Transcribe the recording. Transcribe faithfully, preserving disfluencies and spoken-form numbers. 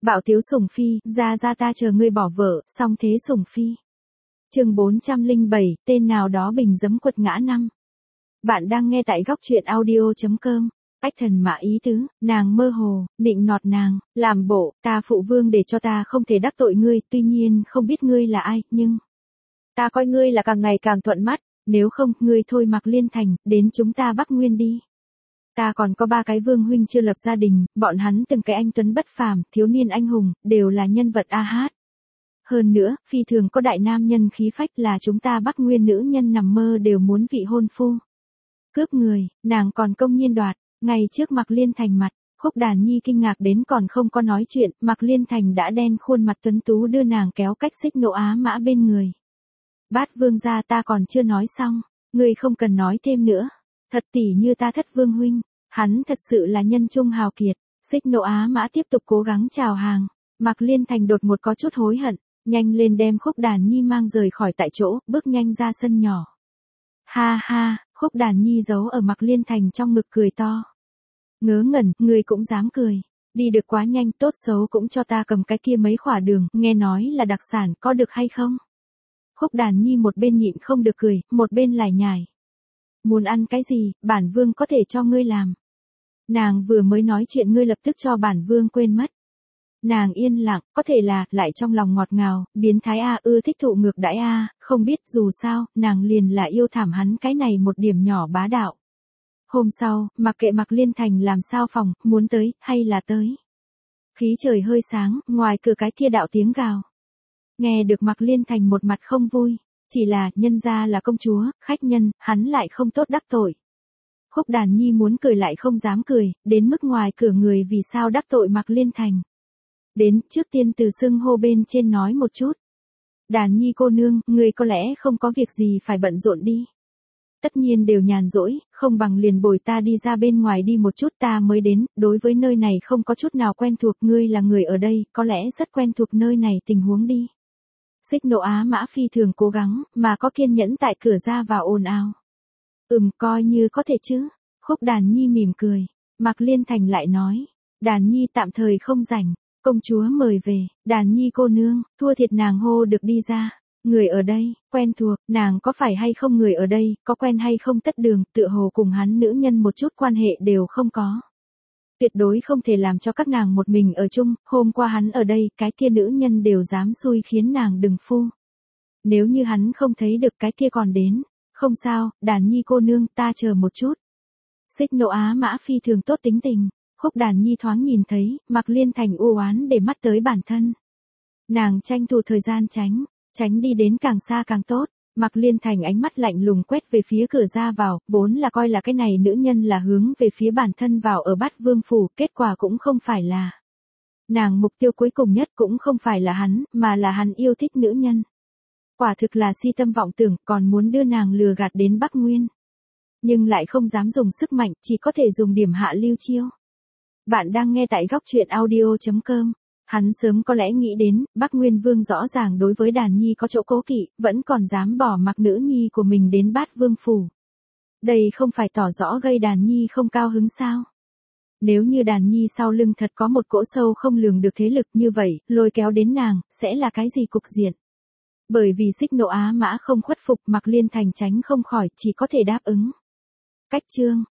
Bạo tiếu sủng phi, ra ra ta chờ ngươi bỏ vợ, xong thế sủng phi. Chương bốn trăm lẻ bảy, tên nào đó bình giấm quật ngã năm. Bạn đang nghe tại góc truyện audio chấm com. Ách thần mã ý tứ, nàng mơ hồ, nịnh nọt nàng, làm bộ, ta phụ vương để cho ta không thể đắc tội ngươi, tuy nhiên không biết ngươi là ai, nhưng ta coi ngươi là càng ngày càng thuận mắt, nếu không, ngươi thôi Mạc Liên Thành, đến chúng ta Bắc Nguyên đi. Ta còn có ba cái vương huynh chưa lập gia đình, bọn hắn từng cái anh tuấn bất phàm, thiếu niên anh hùng, đều là nhân vật a hát. Hơn nữa, phi thường có đại nam nhân khí phách là chúng ta Bắc Nguyên nữ nhân nằm mơ đều muốn vị hôn phu. Cướp người, nàng còn công nhiên đoạt, ngay trước Mạc Liên Thành mặt, Khúc Đàn Nhi kinh ngạc đến còn không có nói chuyện, Mạc Liên Thành đã đen khuôn mặt tuấn tú đưa nàng kéo cách xích nộ á mã bên người. Bát vương gia ta còn chưa nói xong, ngươi không cần nói thêm nữa. Thật tỉ như ta thất vương huynh, hắn thật sự là nhân trung hào kiệt. Xích nộ á mã tiếp tục cố gắng chào hàng. Mạc Liên Thành đột một có chút hối hận, nhanh lên đem Khúc Đàn Nhi mang rời khỏi tại chỗ, bước nhanh ra sân nhỏ. Ha ha, Khúc Đàn Nhi giấu ở Mạc Liên Thành trong ngực cười to. Ngớ ngẩn, ngươi cũng dám cười. Đi được quá nhanh, tốt xấu cũng cho ta cầm cái kia mấy khỏa đường, nghe nói là đặc sản, có được hay không? Khúc Đàn Nhi một bên nhịn không được cười, một bên lải nhải. Muốn ăn cái gì, bản vương có thể cho ngươi làm. Nàng vừa mới nói chuyện ngươi lập tức cho bản vương quên mất. Nàng yên lặng, có thể là, lại trong lòng ngọt ngào, biến thái a ưa thích thụ ngược đãi a, không biết dù sao, nàng liền là yêu thảm hắn cái này một điểm nhỏ bá đạo. Hôm sau, mặc kệ Mạc Liên Thành làm sao phòng, muốn tới, hay là tới. Khí trời hơi sáng, ngoài cửa cái kia đạo tiếng gào. Nghe được Mạc Liên Thành một mặt không vui, chỉ là, nhân gia là công chúa, khách nhân, hắn lại không tốt đắc tội. Khúc Đàn Nhi muốn cười lại không dám cười, đến mức ngoài cửa người vì sao đắc tội Mạc Liên Thành. Đến, trước tiên từ xưng hô bên trên nói một chút. Đàn Nhi cô nương, người có lẽ không có việc gì phải bận rộn đi. Tất nhiên đều nhàn rỗi, không bằng liền bồi ta đi ra bên ngoài đi một chút ta mới đến, đối với nơi này không có chút nào quen thuộc ngươi là người ở đây, có lẽ rất quen thuộc nơi này tình huống đi. Xích nộ á mã phi thường cố gắng, mà có kiên nhẫn tại cửa ra vào ồn ào. Ừm, coi như có thể chứ. Khúc Đàn Nhi mỉm cười. Mạc Liên Thành lại nói. Đàn Nhi tạm thời không rảnh. Công chúa mời về. Đàn Nhi cô nương, thua thiệt nàng hô được đi ra. Người ở đây, quen thuộc, nàng có phải hay không người ở đây, có quen hay không tất đường, tựa hồ cùng hắn nữ nhân một chút quan hệ đều không có. Tuyệt đối không thể làm cho các nàng một mình ở chung, hôm qua hắn ở đây, cái kia nữ nhân đều dám xui khiến nàng đừng phu. Nếu như hắn không thấy được cái kia còn đến, không sao, Đàn Nhi cô nương, ta chờ một chút. Xích nộ á mã phi thường tốt tính tình, Khúc Đàn Nhi thoáng nhìn thấy, Mạc Liên Thành u oán để mắt tới bản thân. Nàng tranh thủ thời gian tránh, tránh đi đến càng xa càng tốt. Mạc Liên Thành ánh mắt lạnh lùng quét về phía cửa ra vào, vốn là coi là cái này nữ nhân là hướng về phía bản thân vào ở Bát Vương phủ, kết quả cũng không phải là. Nàng mục tiêu cuối cùng nhất cũng không phải là hắn, mà là hắn yêu thích nữ nhân. Quả thực là si tâm vọng tưởng, còn muốn đưa nàng lừa gạt đến Bắc Nguyên. Nhưng lại không dám dùng sức mạnh, chỉ có thể dùng điểm hạ lưu chiêu. Bạn đang nghe tại góc truyện audio chấm com. Hắn sớm có lẽ nghĩ đến, Bắc Nguyên Vương rõ ràng đối với Đàn Nhi có chỗ cố kỵ, vẫn còn dám bỏ mặc nữ nhi của mình đến Bát Vương phủ. Đây không phải tỏ rõ gây Đàn Nhi không cao hứng sao? Nếu như Đàn Nhi sau lưng thật có một cỗ sâu không lường được thế lực như vậy, lôi kéo đến nàng, sẽ là cái gì cục diện? Bởi vì xích nộ á mã không khuất phục, Mạc Liên Thành tránh không khỏi, chỉ có thể đáp ứng. Cách chương,